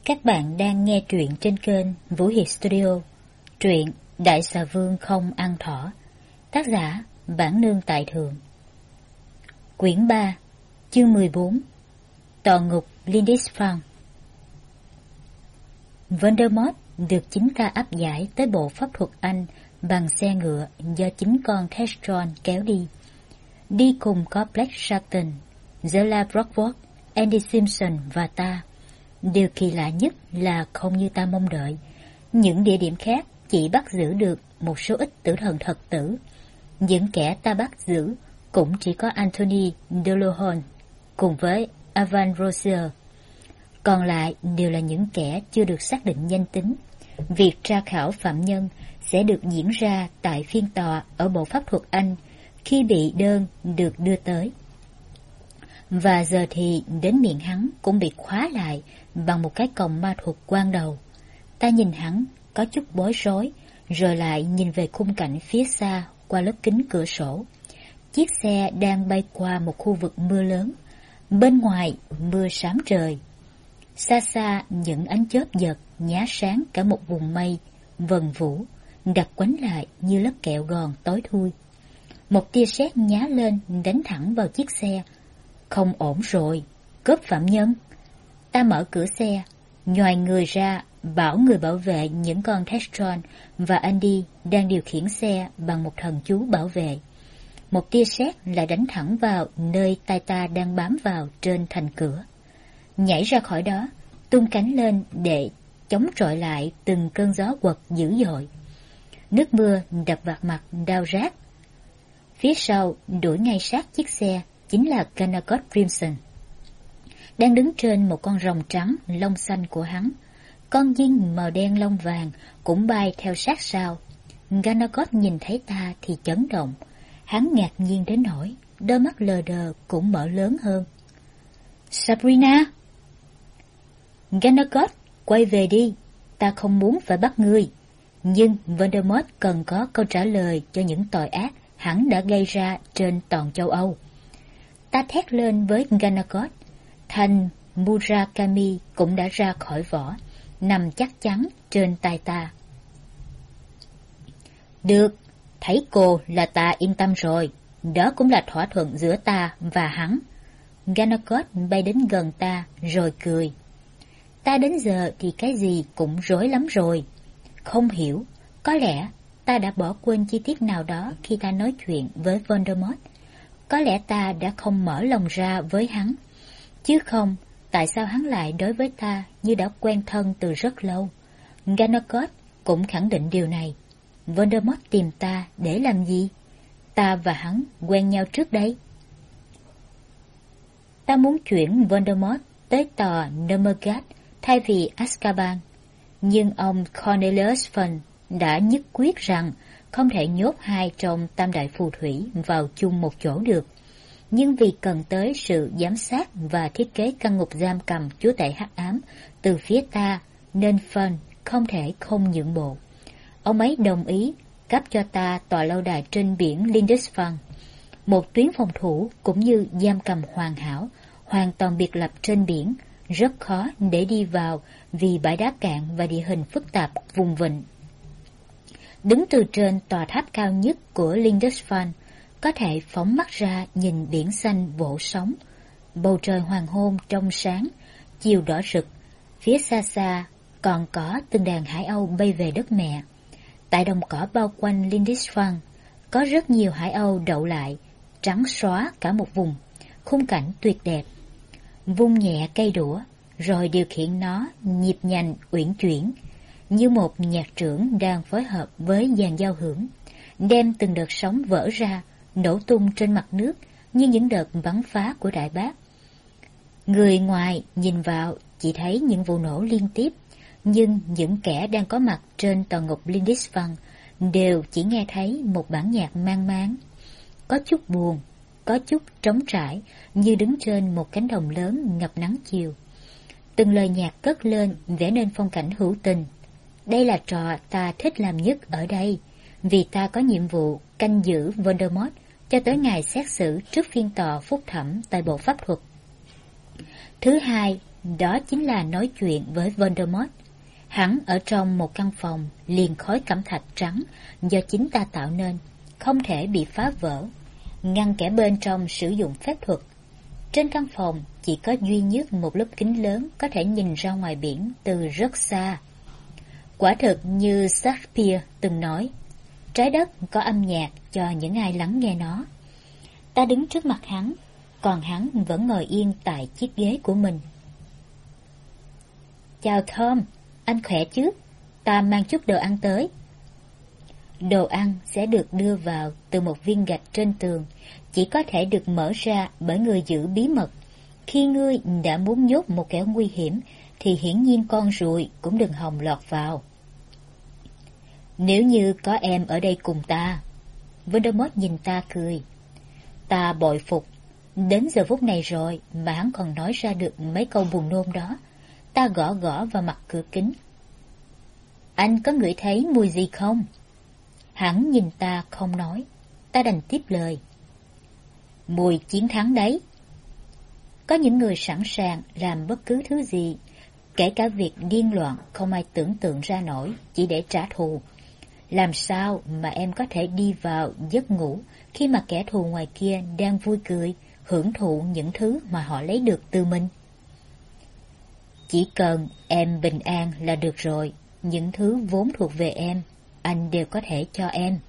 Các bạn đang nghe truyện trên kênh Vũ Hiệp Studio. Truyện Đại Xà Vương không ăn thỏ. Tác giả Bản Nương Tại Thượng. Quyển 3, chương 14. Tòa ngục Lindisfarne. Voldemort được chính ta áp giải tới bộ pháp thuật Anh bằng xe ngựa do chính con Thestron kéo đi. Đi cùng có Black Shelton, Zella Brockford, Andy Simpson và ta. Điều kỳ lạ nhất là không như ta mong đợi, những địa điểm khác chỉ bắt giữ được một số ít tử thần thật tử. Những kẻ ta bắt giữ cũng chỉ có Anthony Dolohon cùng với Avan Rossier. Còn lại đều là những kẻ chưa được xác định danh tính. Việc tra khảo phạm nhân sẽ được diễn ra tại phiên tòa ở bộ pháp thuật Anh khi bị đơn được đưa tới. Và giờ thì đến miệng hắn cũng bị khóa lại bằng một cái còng ma thuật quan đầu. Ta nhìn hắn có chút bối rối, rồi lại nhìn về khung cảnh phía xa qua lớp kính cửa sổ. Chiếc xe đang bay qua một khu vực mưa lớn. Bên ngoài mưa xám trời. Xa xa những ánh chớp giật nhá sáng cả một vùng mây vần vũ, đặt quánh lại như lớp kẹo gòn tối thui. Một tia sét nhá lên đánh thẳng vào chiếc xe. Không ổn rồi, cướp phạm nhân. Ta mở cửa xe, nhoài người ra, bảo người bảo vệ những con Thestron và Andy đang điều khiển xe bằng một thần chú bảo vệ. Một tia sét lại đánh thẳng vào nơi tay ta đang bám vào trên thành cửa. Nhảy ra khỏi đó, tung cánh lên để chống chọi lại từng cơn gió quật dữ dội. Nước mưa đập vào mặt đau rát. Phía sau đuổi ngay sát chiếc xe chính là Ganagot Crimson, đang đứng trên một con rồng trắng lông xanh của hắn. Con dinh màu đen lông vàng cũng bay theo sát sau. Ganagot nhìn thấy ta thì chấn động. Hắn ngạc nhiên đến nỗi đôi mắt lờ đờ cũng mở lớn hơn. Sabrina! Ganagot, quay về đi. Ta không muốn phải bắt ngươi. Nhưng Voldemort cần có câu trả lời cho những tội ác hắn đã gây ra trên toàn châu Âu. Ta thét lên với Ganagot. Thanh Murakami cũng đã ra khỏi vỏ, nằm chắc chắn trên tay ta. Được, thấy cô là ta yên tâm rồi. Đó cũng là thỏa thuận giữa ta và hắn. Ganagot bay đến gần ta rồi cười. Ta đến giờ thì cái gì cũng rối lắm rồi. Không hiểu, có lẽ ta đã bỏ quên chi tiết nào đó khi ta nói chuyện với Voldemort. Có lẽ ta đã không mở lòng ra với hắn. Chứ không, tại sao hắn lại đối với ta như đã quen thân từ rất lâu? Ganagot cũng khẳng định điều này. Voldemort tìm ta để làm gì? Ta và hắn quen nhau trước đây. Ta muốn chuyển Voldemort tới tòa Nomergat thay vì Azkaban. Nhưng ông Cornelius Fudge đã nhất quyết rằng không thể nhốt hai trong tam đại phù thủy vào chung một chỗ được. Nhưng vì cần tới sự giám sát và thiết kế căn ngục giam cầm chúa tể hắc ám từ phía ta, nên Fudge không thể không nhượng bộ. Ông ấy đồng ý cấp cho ta tòa lâu đài trên biển Lindisfarne, một tuyến phòng thủ cũng như giam cầm hoàn hảo, hoàn toàn biệt lập trên biển, rất khó để đi vào vì bãi đá cạn và địa hình phức tạp vùng vịnh. Đứng từ trên tòa tháp cao nhất của Lindisfarne, có thể phóng mắt ra nhìn biển xanh vỗ sóng, bầu trời hoàng hôn trong sáng, chiều đỏ rực. Phía xa xa còn có từng đàn hải âu bay về đất mẹ. Tại đồng cỏ bao quanh Lindisfarne, có rất nhiều hải âu đậu lại, trắng xóa cả một vùng, khung cảnh tuyệt đẹp. Vung nhẹ cây đũa, rồi điều khiển nó nhịp nhành uyển chuyển, như một nhạc trưởng đang phối hợp với dàn giao hưởng, đem từng đợt sóng vỡ ra, nổ tung trên mặt nước như những đợt bắn phá của đại bác. Người ngoài nhìn vào chỉ thấy những vụ nổ liên tiếp, nhưng những kẻ đang có mặt trên tòa ngục Lindisfarne đều chỉ nghe thấy một bản nhạc mang máng, có chút buồn, có chút trống trải, như đứng trên một cánh đồng lớn ngập nắng chiều. Từng lời nhạc cất lên vẽ nên phong cảnh hữu tình. Đây là trò ta thích làm nhất ở đây, vì ta có nhiệm vụ canh giữ Voldemort cho tới ngày xét xử trước phiên tòa phúc thẩm tại bộ pháp thuật. Thứ hai, đó chính là nói chuyện với Voldemort. Hắn ở trong một căn phòng liền khói cẩm thạch trắng do chính ta tạo nên, không thể bị phá vỡ, ngăn kẻ bên trong sử dụng phép thuật. Trên căn phòng chỉ có duy nhất một lớp kính lớn có thể nhìn ra ngoài biển từ rất xa. Quả thực như Shakespeare từng nói, trái đất có âm nhạc cho những ai lắng nghe nó. Ta đứng trước mặt hắn, còn hắn vẫn ngồi yên tại chiếc ghế của mình. Chào Tom, anh khỏe chứ? Ta mang chút đồ ăn tới. Đồ ăn sẽ được đưa vào từ một viên gạch trên tường, chỉ có thể được mở ra bởi người giữ bí mật. Khi ngươi đã muốn nhốt một kẻ nguy hiểm, thì hiển nhiên con ruồi cũng đừng hòng lọt vào. Nếu như có em ở đây cùng ta. Voldemort nhìn ta cười. Ta bội phục. Đến giờ phút này rồi mà hắn còn nói ra được mấy câu buồn nôn đó. Ta gõ gõ vào mặt cửa kính. Anh có ngửi thấy mùi gì không? Hắn nhìn ta không nói. Ta đành tiếp lời. Mùi chiến thắng đấy. Có những người sẵn sàng làm bất cứ thứ gì, kể cả việc điên loạn không ai tưởng tượng ra nổi chỉ để trả thù. Làm sao mà em có thể đi vào giấc ngủ khi mà kẻ thù ngoài kia đang vui cười, hưởng thụ những thứ mà họ lấy được từ mình? Chỉ cần em bình an là được rồi, những thứ vốn thuộc về em, anh đều có thể cho em.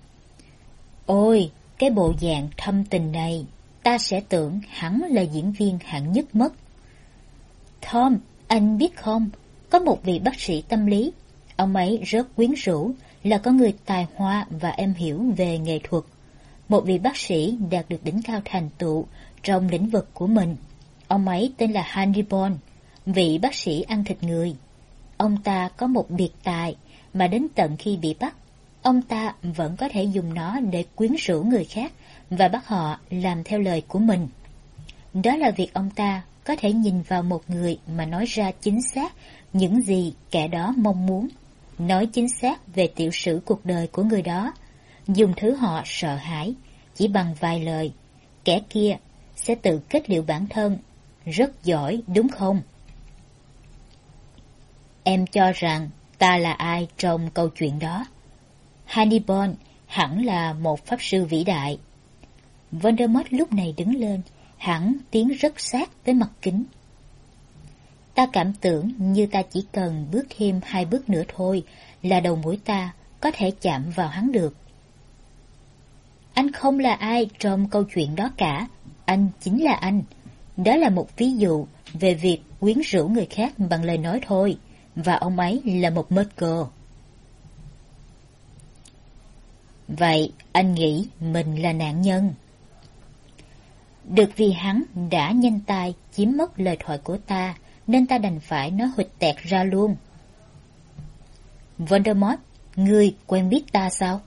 Ôi, cái bộ dạng thâm tình này, ta sẽ tưởng hắn là diễn viên hạng nhất mất. Tom, anh biết không, có một vị bác sĩ tâm lý, ông ấy rất quyến rũ, là có người tài hoa và am hiểu về nghệ thuật. Một vị bác sĩ đạt được đỉnh cao thành tựu trong lĩnh vực của mình. Ông ấy tên là Hannibal, vị bác sĩ ăn thịt người. Ông ta có một biệt tài mà đến tận khi bị bắt, ông ta vẫn có thể dùng nó để quyến rũ người khác và bắt họ làm theo lời của mình. Đó là việc ông ta có thể nhìn vào một người mà nói ra chính xác những gì kẻ đó mong muốn, nói chính xác về tiểu sử cuộc đời của người đó, dùng thứ họ sợ hãi, chỉ bằng vài lời, kẻ kia sẽ tự kết liễu bản thân. Rất giỏi, đúng không? Em cho rằng ta là ai trong câu chuyện đó? Hannibal hẳn là một pháp sư vĩ đại. Voldemort lúc này đứng lên, hắn tiến rất sát tới mặt kính. Ta cảm tưởng như ta chỉ cần bước thêm 2 bước nữa thôi là đầu mũi ta có thể chạm vào hắn được. Anh không là ai trong câu chuyện đó cả, anh chính là anh. Đó là một ví dụ về việc quyến rũ người khác bằng lời nói thôi, và ông ấy là một Muggle. Vậy anh nghĩ mình là nạn nhân? Được vì hắn đã nhanh tay chiếm mất lời thoại của ta, nên ta đành phải nói huỵch tẹt ra luôn. Voldemort, ngươi quen biết ta sao?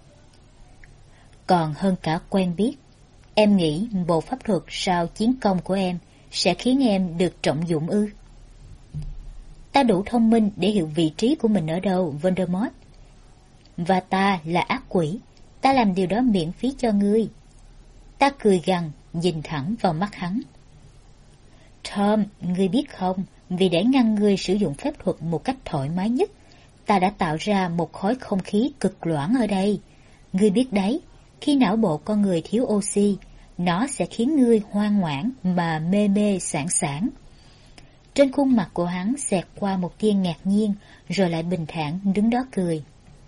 Còn hơn cả quen biết, em nghĩ bộ pháp thuật sau chiến công của em sẽ khiến em được trọng dụng ư? Ta đủ thông minh để hiểu vị trí của mình ở đâu, Voldemort. Và ta là ác quỷ, ta làm điều đó miễn phí cho ngươi. Ta cười gằn, nhìn thẳng vào mắt hắn. Tom, ngươi biết không, vì để ngăn ngươi sử dụng phép thuật một cách thoải mái nhất, ta đã tạo ra một khối không khí cực loãng ở đây. Ngươi biết đấy, khi não bộ con người thiếu oxy, nó sẽ khiến ngươi ngoan ngoãn mà mê mê sảng sảng. Trên khuôn mặt của hắn xẹt qua một tia ngạc nhiên, rồi lại bình thản đứng đó cười.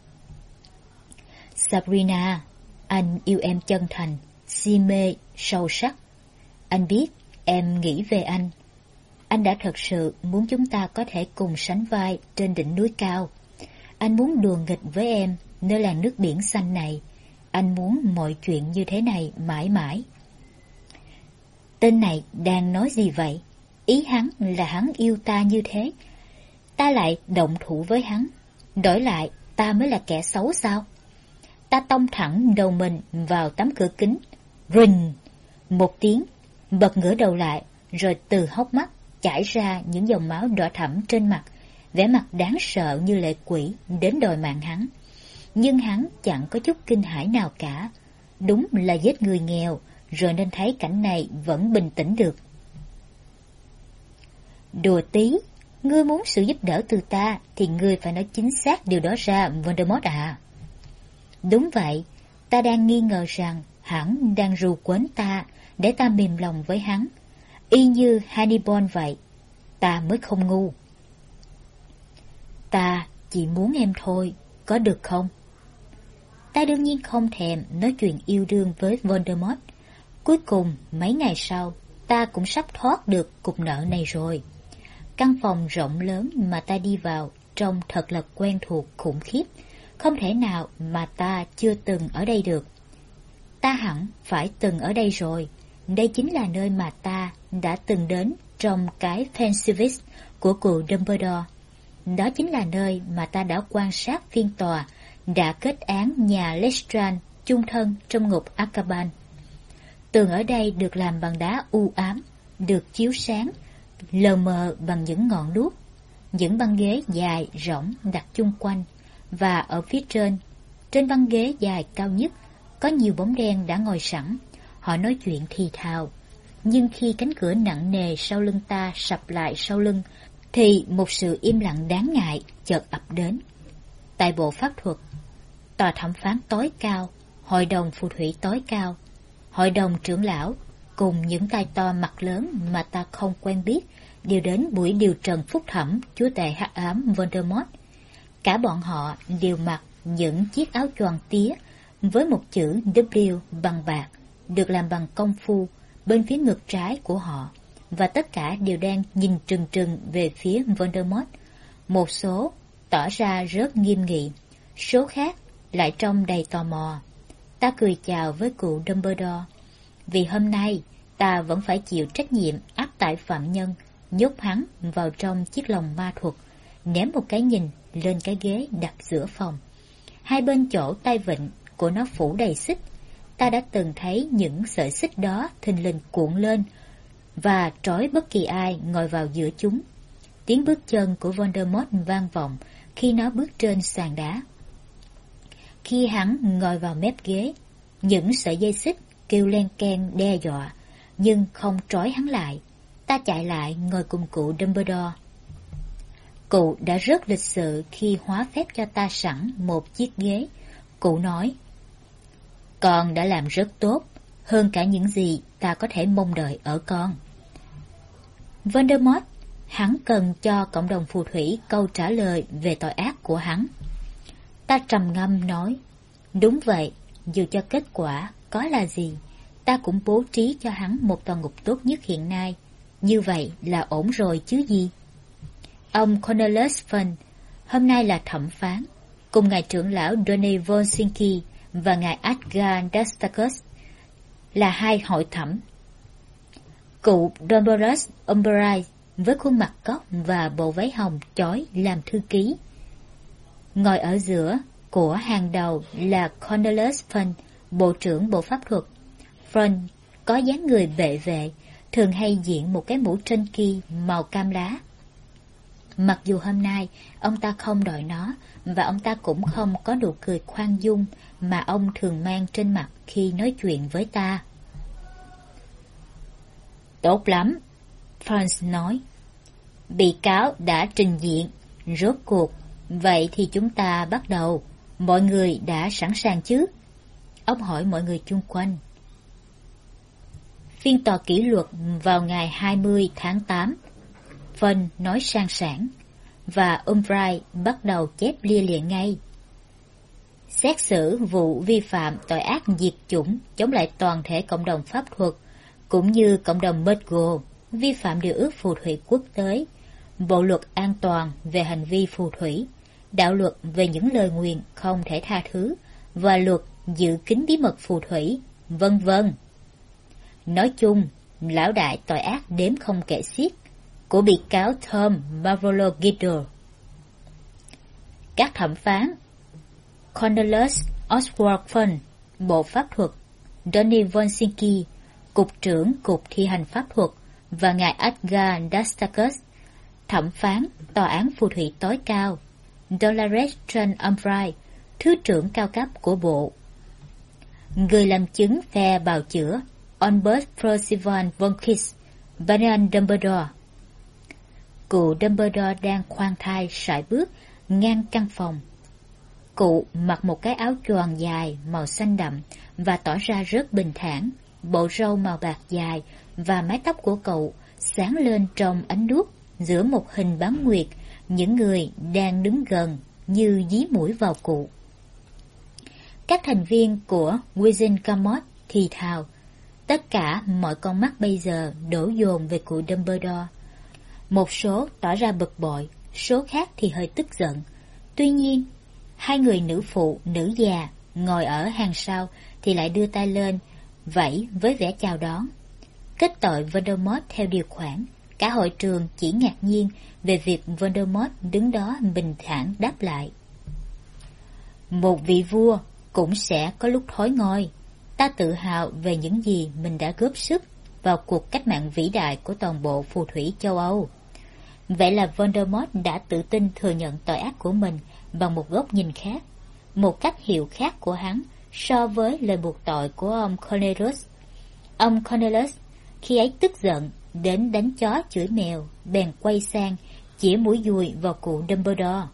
Sabrina, anh yêu em chân thành, si mê, sâu sắc. Anh biết em nghĩ về anh. Anh đã thật sự muốn chúng ta có thể cùng sánh vai trên đỉnh núi cao. Anh muốn đùa nghịch với em nơi làn nước biển xanh này. Anh muốn mọi chuyện như thế này mãi mãi. Tên này đang nói gì vậy? Ý hắn là hắn yêu ta như thế. Ta lại động thủ với hắn. Đổi lại, ta mới là kẻ xấu sao? Ta tông thẳng đầu mình vào tấm cửa kính. Rình! Một tiếng, bật ngửa đầu lại, rồi từ hốc mắt chảy ra những dòng máu đỏ thẫm trên mặt, vẻ mặt đáng sợ như lệ quỷ đến đòi mạng hắn. Nhưng hắn chẳng có chút kinh hãi nào cả. Đúng là giết người nghèo, rồi nên thấy cảnh này vẫn bình tĩnh được. Đùa tí, ngươi muốn sự giúp đỡ từ ta thì ngươi phải nói chính xác điều đó ra, Voldemort à. Đúng vậy, ta đang nghi ngờ rằng hắn đang ru quến ta để ta mềm lòng với hắn, y như Hannibal vậy. Ta mới không ngu. Ta chỉ muốn em thôi, có được không? Ta đương nhiên không thèm nói chuyện yêu đương với Voldemort. Cuối cùng, mấy ngày sau, ta cũng sắp thoát được cục nợ này rồi. Căn phòng rộng lớn mà ta đi vào trông thật là quen thuộc khủng khiếp. Không thể nào mà ta chưa từng ở đây được. Ta hẳn phải từng ở đây rồi. Đây chính là nơi mà ta đã từng đến trong cái Pensivis của cụ Dumbledore. Đó chính là nơi mà ta đã quan sát phiên tòa đã kết án nhà Lestrange chung thân trong ngục Azkaban. Tường ở đây được làm bằng đá u ám, được chiếu sáng lờ mờ bằng những ngọn đuốc. Những băng ghế dài rỗng đặt chung quanh, và ở phía trên băng ghế dài cao nhất, có nhiều bóng đen đã ngồi sẵn. Họ nói chuyện thì thào, nhưng khi cánh cửa nặng nề sau lưng ta sập lại sau lưng, thì một sự im lặng đáng ngại chợt ập đến. Tại bộ pháp thuật, tòa thẩm phán tối cao, hội đồng phù thủy tối cao, hội đồng trưởng lão cùng những tay to mặt lớn mà ta không quen biết đều đến buổi điều trần phúc thẩm chúa tể hắc ám Voldemort. Cả bọn họ đều mặc những chiếc áo choàng tía với một chữ W bằng bạc được làm bằng công phu bên phía ngực trái của họ, và tất cả đều đang nhìn trừng trừng về phía Voldemort. Một số tỏ ra rất nghiêm nghị, số khác lại trông đầy tò mò. Ta cười chào với cụ Dumbledore, vì hôm nay ta vẫn phải chịu trách nhiệm áp tải phạm nhân, nhốt hắn vào trong chiếc lồng ma thuật, ném một cái nhìn lên cái ghế đặt giữa phòng. Hai bên chỗ tay vịn của nó phủ đầy xích. Ta đã từng thấy những sợi xích đó thình lình cuộn lên và trói bất kỳ ai ngồi vào giữa chúng. Tiếng bước chân của Voldemort vang vọng khi nó bước trên sàn đá. Khi hắn ngồi vào mép ghế, những sợi dây xích kêu len keng đe dọa, nhưng không trói hắn lại. Ta chạy lại ngồi cùng cụ Dumbledore. Cụ đã rất lịch sự khi hóa phép cho ta sẵn một chiếc ghế. Cụ nói, con đã làm rất tốt, hơn cả những gì ta có thể mong đợi ở con. Voldemort, hắn cần cho cộng đồng phù thủy câu trả lời về tội ác của hắn. Ta trầm ngâm nói, đúng vậy, dù cho kết quả có là gì, ta cũng bố trí cho hắn một tòa ngục tốt nhất hiện nay. Như vậy là ổn rồi chứ gì. Ông Cornelius Fudge hôm nay là thẩm phán, cùng ngài trưởng lão Donny Volsinki và ngài Edgar Dastakos là hai hội thẩm. Cụ Domborus Umbridge với khuôn mặt cóc và bộ váy hồng chói làm thư ký. Ngồi ở giữa của hàng đầu là Cornelius Fudge, bộ trưởng bộ pháp thuật. Fudge có dáng người bệ vệ, thường hay diện một cái mũ trên ki màu cam lá. Mặc dù hôm nay ông ta không đội nó, và ông ta cũng không có nụ cười khoan dung mà ông thường mang trên mặt khi nói chuyện với ta. Tốt lắm, Franz nói. Bị cáo đã trình diện, rốt cuộc. Vậy thì chúng ta bắt đầu. Mọi người đã sẵn sàng chứ? Ông hỏi mọi người chung quanh. Phiên tòa kỷ luật vào ngày 20 tháng 8. Fudge nói sang sảng, và Umbridge bắt đầu chép lia lịa ngay. Xét xử vụ vi phạm tội ác diệt chủng chống lại toàn thể cộng đồng pháp thuật, cũng như cộng đồng McGonagall, vi phạm điều ước phù thủy quốc tế, bộ luật an toàn về hành vi phù thủy, đạo luật về những lời nguyền không thể tha thứ, và luật giữ kín bí mật phù thủy, vân vân. Nói chung, lão đại tội ác đếm không kể xiết của bị cáo Tom Marvolo Giddle. Các thẩm phán Cornelius Oswald Fudge, bộ pháp thuật, Donny Volsinki, cục trưởng cục thi hành pháp thuật, và ngài Edgar Dastakos, thẩm phán tòa án phù thủy tối cao, Dolores Trent Umbridge, thứ trưởng cao cấp của bộ. Người làm chứng phe bào chữa Albus Percival Von Kiss, Varian Dumbledore. cụ Dumbledore đang khoan thai sải bước ngang căn phòng. Cụ mặc một cái áo choàng dài màu xanh đậm và tỏ ra rất bình thản. Bộ râu màu bạc dài và mái tóc của cậu sáng lên trong ánh đuốc giữa một hình bán nguyệt. Những người đang đứng gần như dí mũi vào cụ. Các thành viên của Wizengamot thì thào. Tất cả mọi con mắt bây giờ đổ dồn về cụ Dumbledore. Một số tỏ ra bực bội, số khác thì hơi tức giận. Tuy nhiên, hai người nữ phụ, nữ già ngồi ở hàng sau thì lại đưa tay lên, vẫy với vẻ chào đón. Kết tội Voldemort theo điều khoản, cả hội trường chỉ ngạc nhiên về việc Voldemort đứng đó bình thản đáp lại. Một vị vua cũng sẽ có lúc thối ngôi. Ta tự hào về những gì mình đã góp sức vào cuộc cách mạng vĩ đại của toàn bộ phù thủy châu Âu. Vậy là Voldemort đã tự tin thừa nhận tội ác của mình bằng một góc nhìn khác, một cách hiểu khác của hắn so với lời buộc tội của ông Cornelius. Ông Cornelius khi ấy tức giận đến đánh chó chửi mèo, bèn quay sang chĩa mũi dùi vào cụ Dumbledore.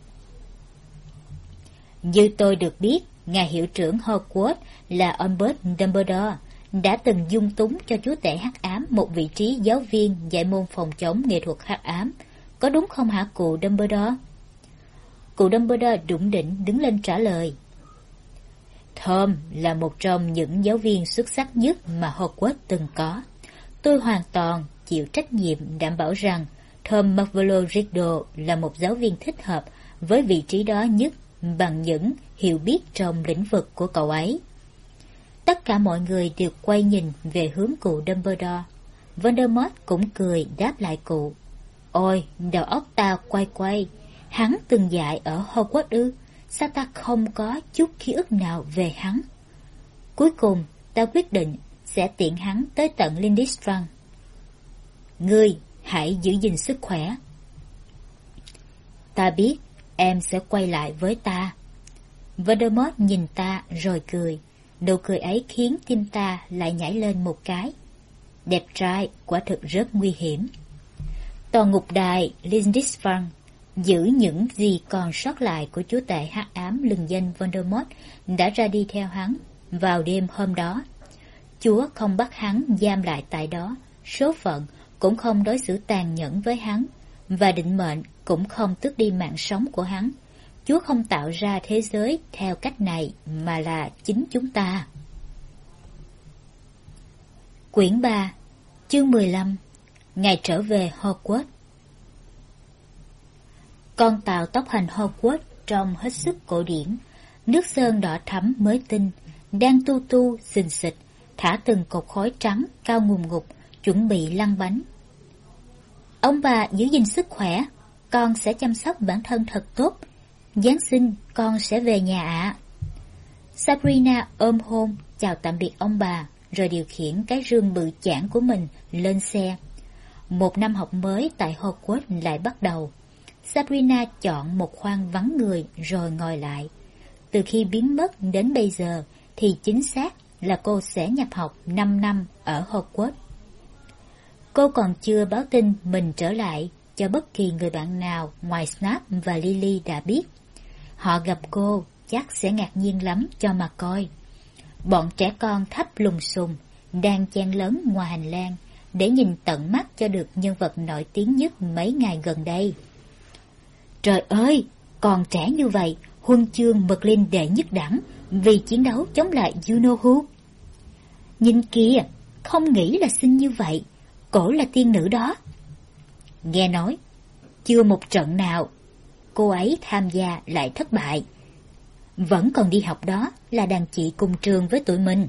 Như tôi được biết, ngài hiệu trưởng Hogwarts là Albus Dumbledore đã từng dung túng cho chúa tể hắc ám một vị trí giáo viên dạy môn phòng chống nghệ thuật hắc ám. Có đúng không hả cụ Dumbledore? Cụ Dumbledore đủng đỉnh đứng lên trả lời. Tom là một trong những giáo viên xuất sắc nhất mà Hogwarts từng có. Tôi hoàn toàn chịu trách nhiệm đảm bảo rằng Tom Marvolo Riddle là một giáo viên thích hợp với vị trí đó nhất bằng những hiểu biết trong lĩnh vực của cậu ấy. Tất cả mọi người đều quay nhìn về hướng cụ Dumbledore. Voldemort cũng cười đáp lại cụ. Ôi, đầu óc ta quay quay. Hắn từng dạy ở Hogwarts ư? Sao ta không có chút ký ức nào về hắn? Cuối cùng, ta quyết định sẽ tiễn hắn tới tận Lindisfarne. Ngươi, hãy giữ gìn sức khỏe. Ta biết, em sẽ quay lại với ta. Voldemort nhìn ta rồi cười. Nụ cười ấy khiến tim ta lại nhảy lên một cái. Đẹp trai, quả thực rất nguy hiểm. Tòa ngục đài Lindisfarne giữ những gì còn sót lại của chúa tể hắc ám lừng danh Voldemort đã ra đi theo hắn vào đêm hôm đó. Chúa không bắt hắn giam lại tại đó, số phận cũng không đối xử tàn nhẫn với hắn, và định mệnh cũng không tước đi mạng sống của hắn. Chúa không tạo ra thế giới theo cách này mà là chính chúng ta. Quyển 3, chương 15. Ngày trở về Hogwarts. Con tàu tốc hành Hogwarts trông hết sức cổ điển, nước sơn đỏ thẫm mới tinh, đang tu tu xình xịch, thả từng cột khói trắng cao ngùn ngụt, chuẩn bị lăn bánh. Ông bà giữ gìn sức khỏe, con sẽ chăm sóc bản thân thật tốt. Giáng sinh con sẽ về nhà ạ. Sabrina ôm hôn chào tạm biệt ông bà, rồi điều khiển cái rương bự chảng của mình lên xe. Một năm học mới tại Hogwarts lại bắt đầu. Sabrina chọn một khoang vắng người rồi ngồi lại. Từ khi biến mất đến bây giờ thì chính xác là cô sẽ nhập học 5 năm ở Hogwarts. Cô còn chưa báo tin mình trở lại cho bất kỳ người bạn nào ngoài Snape và Lily đã biết. Họ gặp cô chắc sẽ ngạc nhiên lắm cho mà coi. Bọn trẻ con thấp lùng xùng đang chen lấn ngoài hành lang để nhìn tận mắt cho được nhân vật nổi tiếng nhất mấy ngày gần đây. Trời ơi, còn trẻ như vậy, huân chương Merlin đệ nhất đẳng vì chiến đấu chống lại You Know Who. Nhìn kìa, không nghĩ là xinh như vậy, cổ là tiên nữ đó. Nghe nói, chưa một trận nào cô ấy tham gia lại thất bại. Vẫn còn đi học đó là đàn chị cùng trường với tụi mình.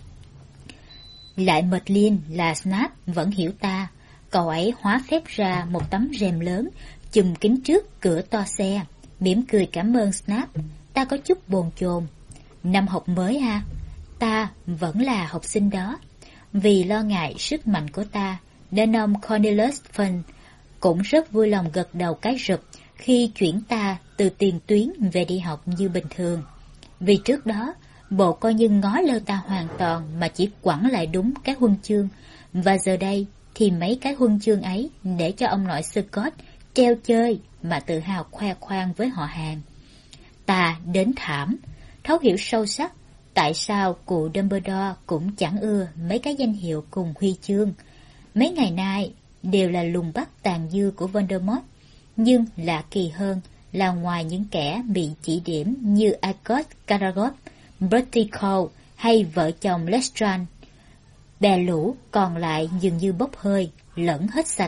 Lại Merlin là Snape vẫn hiểu ta. Cậu ấy hóa phép ra một tấm rèm lớn chùm kín trước cửa toa xe, mỉm cười cảm ơn Snape. Ta có chút bồn chồn. Năm học mới ha, ta vẫn là học sinh đó. Vì lo ngại sức mạnh của ta nên ông Cornelius Fudge cũng rất vui lòng gật đầu cái rụp khi chuyển ta từ tiền tuyến về đi học như bình thường. Vì trước đó, bộ coi như ngó lơ ta hoàn toàn mà chỉ quẳng lại đúng cái huân chương, và giờ đây thì mấy cái huân chương ấy để cho ông nội Scott treo chơi mà tự hào khoe khoang với họ hàng. Ta đến thảm, thấu hiểu sâu sắc tại sao cụ Dumbledore cũng chẳng ưa mấy cái danh hiệu cùng huy chương. Mấy ngày nay đều là lùng bắt tàn dư của Voldemort, nhưng lạ kỳ hơn là ngoài những kẻ bị chỉ điểm như Agot Caragor, Bertie Cole hay vợ chồng Lestrange, bè lũ còn lại dường như bốc hơi, lẫn hết sạch.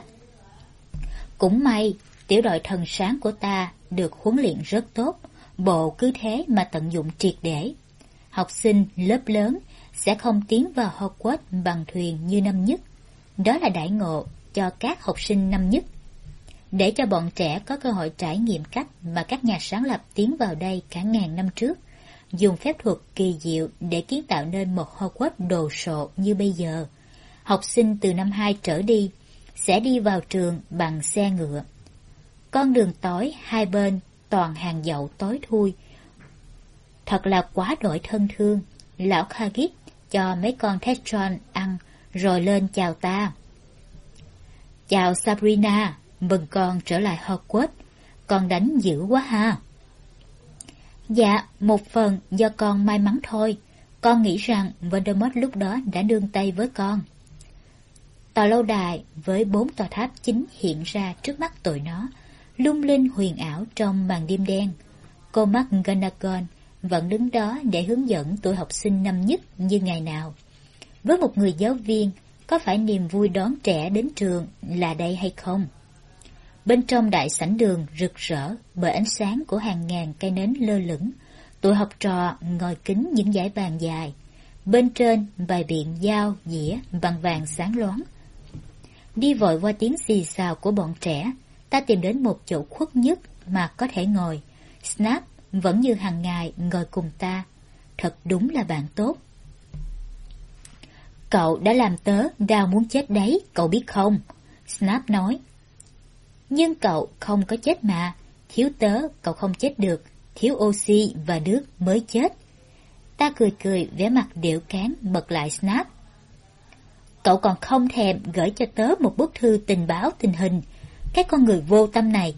Cũng may, tiểu đội thần sáng của ta được huấn luyện rất tốt, bộ cứ thế mà tận dụng triệt để. Học sinh lớp lớn sẽ không tiến vào Hogwarts bằng thuyền như năm nhất. Đó là đãi ngộ cho các học sinh năm nhất, để cho bọn trẻ có cơ hội trải nghiệm cách mà các nhà sáng lập tiến vào đây cả ngàn năm trước, dùng phép thuật kỳ diệu để kiến tạo nên một Hogwarts đồ sộ như bây giờ. Học sinh từ năm 2 trở đi sẽ đi vào trường bằng xe ngựa. Con đường tối hai bên toàn hàng dậu tối thui. Thật là quá đổi thân thương. Lão Hagrid cho mấy con Thestron ăn rồi lên chào ta. Chào Sabrina, mừng con trở lại Hogwarts. Con đánh dữ quá ha. Dạ, một phần do con may mắn thôi. Con nghĩ rằng Voldemort lúc đó đã nương tay với con. Tòa lâu đài với 4 tòa tháp chính hiện ra trước mắt tụi nó, lung linh huyền ảo trong màn đêm đen. Cô McGonagall vẫn đứng đó để hướng dẫn tụi học sinh năm nhất như ngày nào. Với một người giáo viên, có phải niềm vui đón trẻ đến trường là đây hay không? Bên trong đại sảnh đường rực rỡ bởi ánh sáng của hàng ngàn cây nến lơ lửng, tụi học trò ngồi kín những dãy bàn dài. Bên trên bày biện dao, dĩa bằng vàng sáng loáng. Đi vội qua tiếng xì xào của bọn trẻ, ta tìm đến một chỗ khuất nhất mà có thể ngồi. Snape vẫn như hàng ngày ngồi cùng ta. Thật đúng là bạn tốt. Cậu đã làm tớ đau muốn chết đấy, cậu biết không? Snape nói. Nhưng cậu không có chết mà. Thiếu tớ cậu không chết được. Thiếu oxy và nước mới chết. Ta cười cười vẻ mặt điệu cán bật lại Snape. Cậu còn không thèm gửi cho tớ một bức thư tình báo tình hình. Cái con người vô tâm này.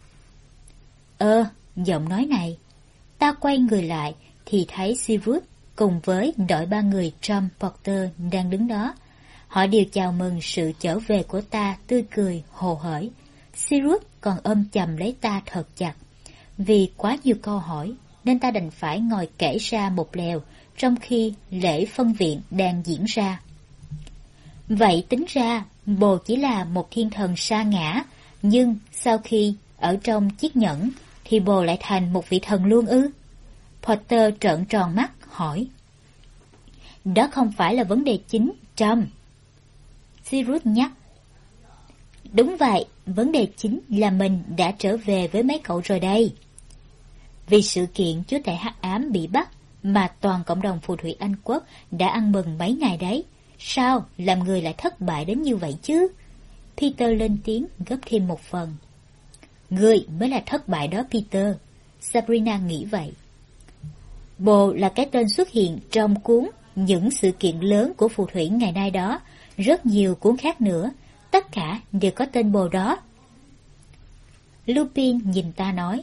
Giọng nói này. Ta quay người lại thì thấy Severus cùng với đội 3 người Trump Potter đang đứng đó. Họ đều chào mừng sự trở về của ta tươi cười, hồ hởi. Severus còn ôm chầm lấy ta thật chặt. Vì quá nhiều câu hỏi nên ta đành phải ngồi kể ra một lèo trong khi lễ phân viện đang diễn ra. Vậy tính ra, bồ chỉ là một thiên thần sa ngã, nhưng sau khi ở trong chiếc nhẫn thì bồ lại thành một vị thần luôn ư? Potter trợn tròn mắt hỏi. Đó không phải là vấn đề chính, Trump. Sirius nhắc. Đúng vậy, vấn đề chính là mình đã trở về với mấy cậu rồi đây. Vì sự kiện chúa tể hắc ám bị bắt mà toàn cộng đồng phù thủy Anh quốc đã ăn mừng mấy ngày đấy. Sao làm người lại thất bại đến như vậy chứ? Peter lên tiếng gấp thêm một phần. Ngươi mới là thất bại đó Peter. Sabrina nghĩ vậy. Bồ là cái tên xuất hiện trong cuốn Những sự kiện lớn của phù thủy ngày nay đó. Rất nhiều cuốn khác nữa. Tất cả đều có tên bồ đó. Lupin nhìn ta nói.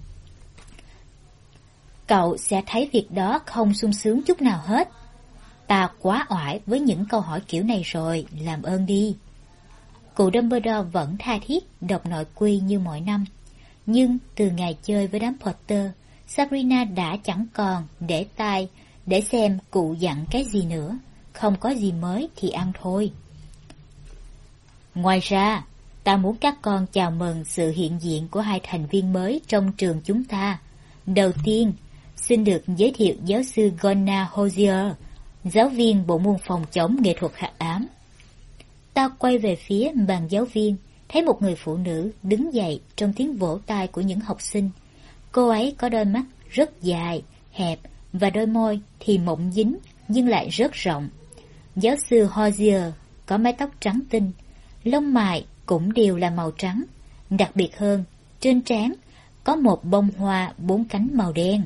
Cậu sẽ thấy việc đó không sung sướng chút nào hết. Ta quá oải với những câu hỏi kiểu này rồi, làm ơn đi. Cụ Dumbledore vẫn tha thiết đọc nội quy như mọi năm. Nhưng từ ngày chơi với đám Potter, Sabrina đã chẳng còn để tai để xem cụ dặn cái gì nữa. Không có gì mới thì ăn thôi. Ngoài ra, ta muốn các con chào mừng sự hiện diện của 2 thành viên mới trong trường chúng ta. Đầu tiên, xin được giới thiệu giáo sư Gonna Hosier, giáo viên bộ môn phòng chống nghệ thuật hắc ám. Ta quay về phía bàn giáo viên, thấy một người phụ nữ đứng dậy trong tiếng vỗ tay của những học sinh. Cô ấy có đôi mắt rất dài, hẹp và đôi môi thì mộng dính nhưng lại rất rộng. Giáo sư Hosier có mái tóc trắng tinh, lông mày cũng đều là màu trắng. Đặc biệt hơn, trên trán có một bông hoa 4 cánh màu đen.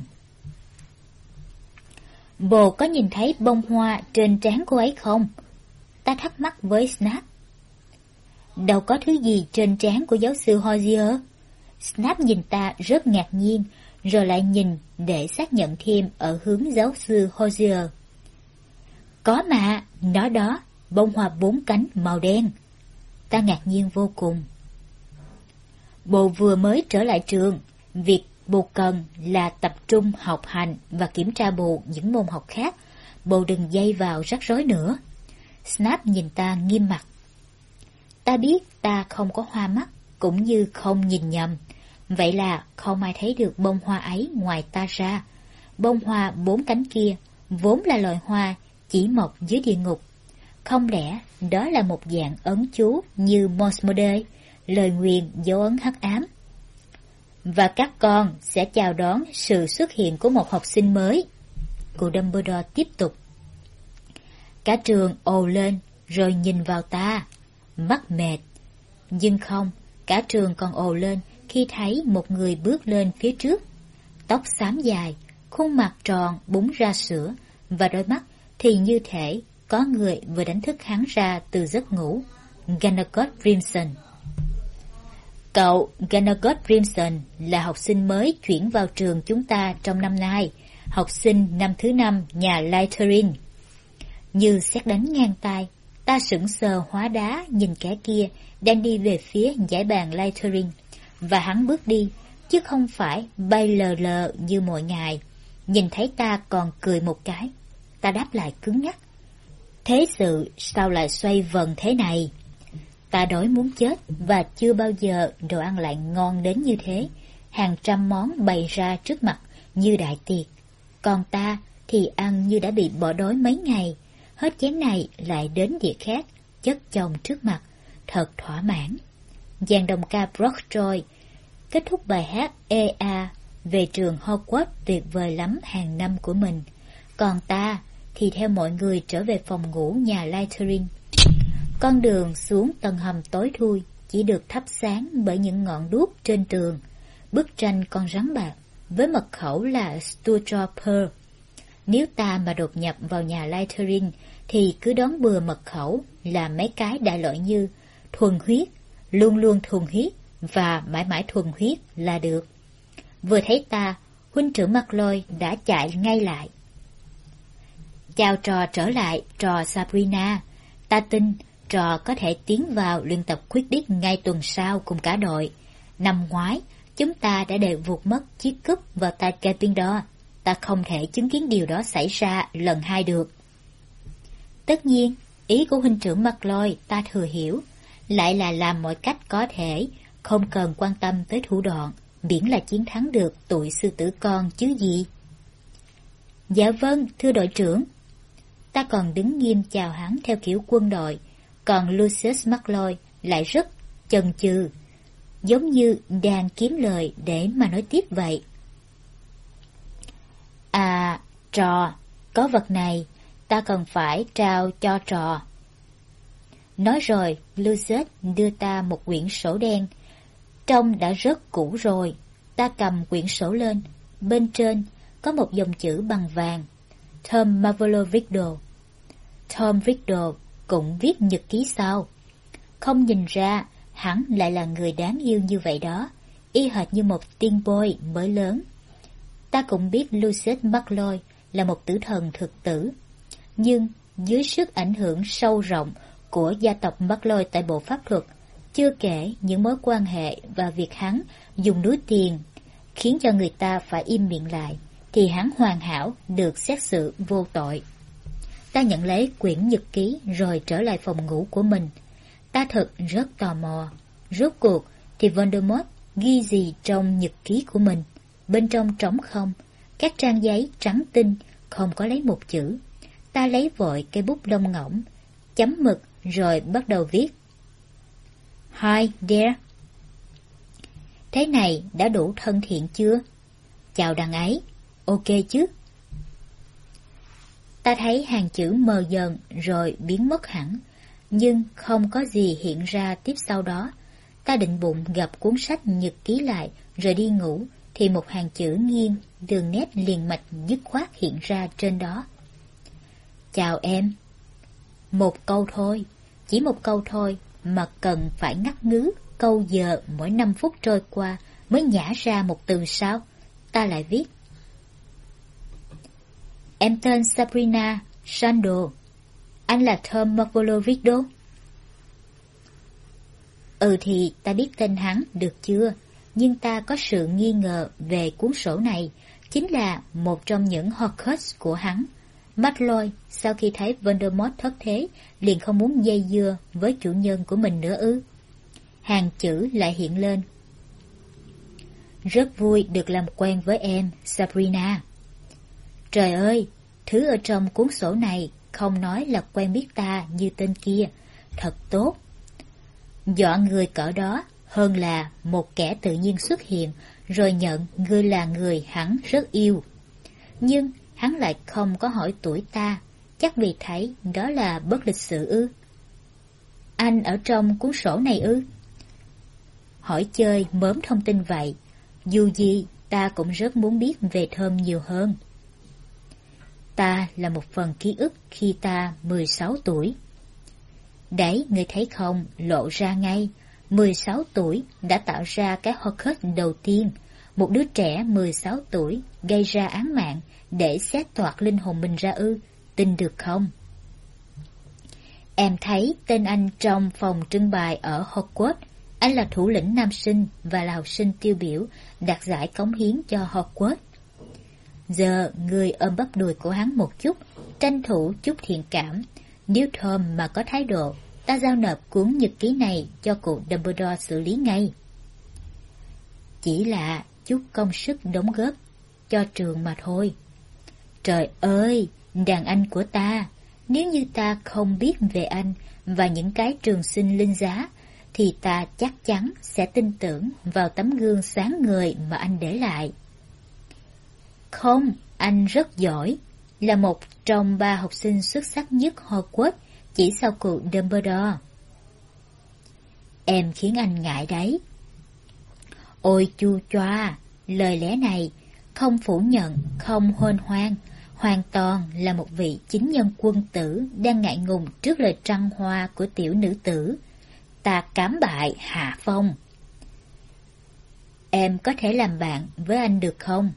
Bồ có nhìn thấy bông hoa trên trán cô ấy không? Ta thắc mắc với Snape. đâu có thứ gì trên trán của giáo sư Hozier. Snap nhìn ta rất ngạc nhiên, rồi lại nhìn để xác nhận thêm ở hướng giáo sư Hozier. Có mà, nó đó, bông hoa 4 cánh màu đen. Ta ngạc nhiên vô cùng. Bồ vừa mới trở lại trường, việc bồ cần là tập trung học hành và kiểm tra bồ những môn học khác. Bồ đừng dây vào rắc rối nữa. Snap nhìn ta nghiêm mặt. Ta biết ta không có hoa mắt, cũng như không nhìn nhầm. Vậy là không ai thấy được bông hoa ấy ngoài ta ra. Bông hoa 4 cánh kia vốn là loài hoa chỉ mọc dưới địa ngục. Không lẽ đó là một dạng ấn chú như Mosmode, lời nguyền dấu ấn hắc ám? Và các con sẽ chào đón sự xuất hiện của một học sinh mới. Cụ Dumbledore tiếp tục. Cả trường ồ lên rồi nhìn vào ta, mắt mệt. Nhưng không, cả trường còn ồ lên khi thấy một người bước lên phía trước. Tóc xám dài, khuôn mặt tròn búng ra sữa, và đôi mắt thì như thể có người vừa đánh thức hắn ra từ giấc ngủ. Ganagot Grimson. Cậu Ganagot Grimson là học sinh mới chuyển vào trường chúng ta trong năm nay, học sinh năm thứ 5 nhà Slytherin. Như sét đánh ngang tai, ta sững sờ hóa đá nhìn kẻ kia đang đi về phía dãy bàn Slytherin, và hắn bước đi, chứ không phải bay lờ lờ như mọi ngày. Nhìn thấy ta còn cười một cái. Ta đáp lại cứng nhắc. Thế sự sao lại xoay vần thế này? Ta đói muốn chết, và chưa bao giờ đồ ăn lại ngon đến như thế. Hàng trăm món bày ra trước mặt như đại tiệc. Còn ta thì ăn như đã bị bỏ đói mấy ngày. Hết chén này lại đến đĩa khác, chất chồng trước mặt, thật thỏa mãn. Dàn đồng ca Brockjoy kết thúc bài hát EA về trường Hogwarts tuyệt vời lắm hàng năm của mình. Còn ta thì theo mọi người trở về phòng ngủ nhà Slytherin. Con đường xuống tầng hầm tối thui chỉ được thắp sáng bởi những ngọn đuốc trên tường. Bức tranh con rắn bạc với mật khẩu là Sturgeon Pearl. Nếu ta mà đột nhập vào nhà Slytherin thì cứ đón bừa mật khẩu là mấy cái đại loại như thuần huyết, luôn luôn thuần huyết và mãi mãi thuần huyết là được. Vừa thấy ta, huynh trưởng Malfoy đã chạy ngay lại. Chào trò trở lại, trò Sabrina. Ta tin trò có thể tiến vào luyện tập Quidditch ngay tuần sau cùng cả đội. Năm ngoái, chúng ta đã đều vụt mất chiếc cúp vào tay Gryffindor. Ta không thể chứng kiến điều đó xảy ra lần 2 được. Tất nhiên, ý của huynh trưởng Malfoy ta thừa hiểu, lại là làm mọi cách có thể, không cần quan tâm tới thủ đoạn, miễn là chiến thắng được tụi sư tử con chứ gì. Dạ vâng, thưa đội trưởng. Ta còn đứng nghiêm chào hắn theo kiểu quân đội, còn Lucius Malfoy lại rất chần chừ, giống như đang kiếm lời để mà nói tiếp vậy. À, trò, có vật này, ta cần phải trao cho trò. Nói rồi, Lucius đưa ta một quyển sổ đen. Trông đã rất cũ rồi. Ta cầm quyển sổ lên, bên trên có một dòng chữ bằng vàng. Tom Marvolo Riddle. Tom Riddle cũng viết nhật ký sao? Không nhìn ra, hắn lại là người đáng yêu như vậy đó, y hệt như một teen boy mới lớn. Ta cũng biết Lucius Malfoy là một tử thần thực tử, nhưng dưới sức ảnh hưởng sâu rộng của gia tộc Malfoy tại Bộ Pháp thuật, chưa kể những mối quan hệ và việc hắn dùng núi tiền khiến cho người ta phải im miệng lại, thì hắn hoàn hảo được xét xử vô tội. Ta nhận lấy quyển nhật ký rồi trở lại phòng ngủ của mình. Ta thật rất tò mò, rốt cuộc thì Voldemort ghi gì trong nhật ký của mình. Bên trong trống không, các trang giấy trắng tinh, không có lấy một chữ. Ta lấy vội cây bút lông ngỗng, chấm mực rồi bắt đầu viết. Hi there. Thế này đã đủ thân thiện chưa? Chào đằng ấy, ok chứ? Ta thấy hàng chữ mờ dần rồi biến mất hẳn, nhưng không có gì hiện ra tiếp sau đó. Ta định bụng gặp cuốn sách nhật ký lại rồi đi ngủ, thì một hàng chữ nghiêng, đường nét liền mạch dứt khoát hiện ra trên đó. Chào em. Một câu thôi, chỉ một câu thôi, mà cần phải ngắt ngứ câu giờ mỗi 5 phút trôi qua mới nhả ra một từ sao? Ta lại viết: Em tên Sabrina Sandel. Anh là Tom Marvolovic đô? Ừ thì ta biết tên hắn, được chưa? Nhưng ta có sự nghi ngờ về cuốn sổ này, chính là một trong những Horcrux của hắn. McLeod sau khi thấy Voldemort thất thế liền không muốn dây dưa với chủ nhân của mình nữa ư? Hàng chữ lại hiện lên: Rất vui được làm quen với em, Sabrina. Trời ơi, thứ ở trong cuốn sổ này không nói là quen biết ta như tên kia, thật tốt. Dọa người cỡ đó hơn là một kẻ tự nhiên xuất hiện rồi nhận ngươi là người hắn rất yêu. Nhưng hắn lại không có hỏi tuổi ta, chắc vì thấy đó là bất lịch sự ư? Anh ở trong cuốn sổ này ư? Hỏi chơi mớm thông tin vậy, dù gì ta cũng rất muốn biết về Thơm nhiều hơn. Ta là một phần ký ức khi ta 16 tuổi. Đấy, ngươi thấy không, lộ ra ngay, 16 tuổi đã tạo ra cái Horcrux đầu tiên, một đứa trẻ 16 tuổi gây ra án mạng để xét toạc linh hồn mình ra ư, tin được không? Em thấy tên anh trong phòng trưng bày ở Hogwarts, anh là thủ lĩnh nam sinh và là học sinh tiêu biểu đạt giải cống hiến cho Hogwarts. Giờ người ôm bắp đùi của hắn một chút, tranh thủ chút thiện cảm. Nếu Tom mà có thái độ, ta giao nộp cuốn nhật ký này cho cụ Dumbledore xử lý ngay. Chỉ là chút công sức đóng góp cho trường mà thôi. Trời ơi, đàn anh của ta, nếu như ta không biết về anh và những cái trường sinh linh giá, thì ta chắc chắn sẽ tin tưởng vào tấm gương sáng ngời mà anh để lại. Không, anh rất giỏi, là một trong 3 học sinh xuất sắc nhất Hogwarts, chỉ sau cụ Dumbledore. Em khiến anh ngại đấy. Ôi chu choa, lời lẽ này không phủ nhận, không hôn hoang, hoàn toàn là một vị chính nhân quân tử đang ngại ngùng trước lời trăng hoa của tiểu nữ tử. Ta cám bại hạ phong. Em có thể làm bạn với anh được không?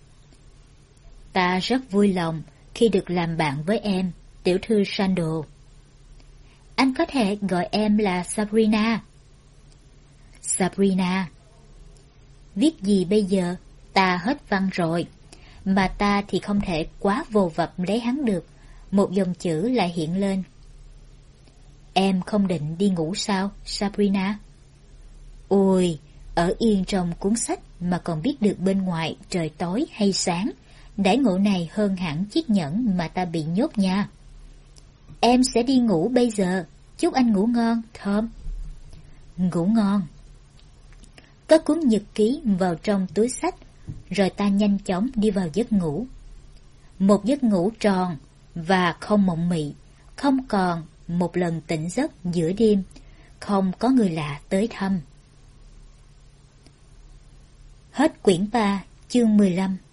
Ta rất vui lòng khi được làm bạn với em, tiểu thư Sandel. Anh có thể gọi em là Sabrina. Sabrina. Viết gì bây giờ? Ta hết văn rồi. Mà ta thì không thể quá vồ vập lấy hắn được. Một dòng chữ lại hiện lên. Em không định đi ngủ sao, Sabrina? Ôi, ở yên trong cuốn sách mà còn biết được bên ngoài trời tối hay sáng. Đãi ngộ này hơn hẳn chiếc nhẫn mà ta bị nhốt nha. Em sẽ đi ngủ bây giờ. Chúc anh ngủ ngon, Thơm. Ngủ ngon. Cất cuốn nhật ký vào trong túi xách, rồi ta nhanh chóng đi vào giấc ngủ. Một giấc ngủ tròn và không mộng mị, không còn một lần tỉnh giấc giữa đêm, không có người lạ tới thăm. Hết quyển 3, chương 15.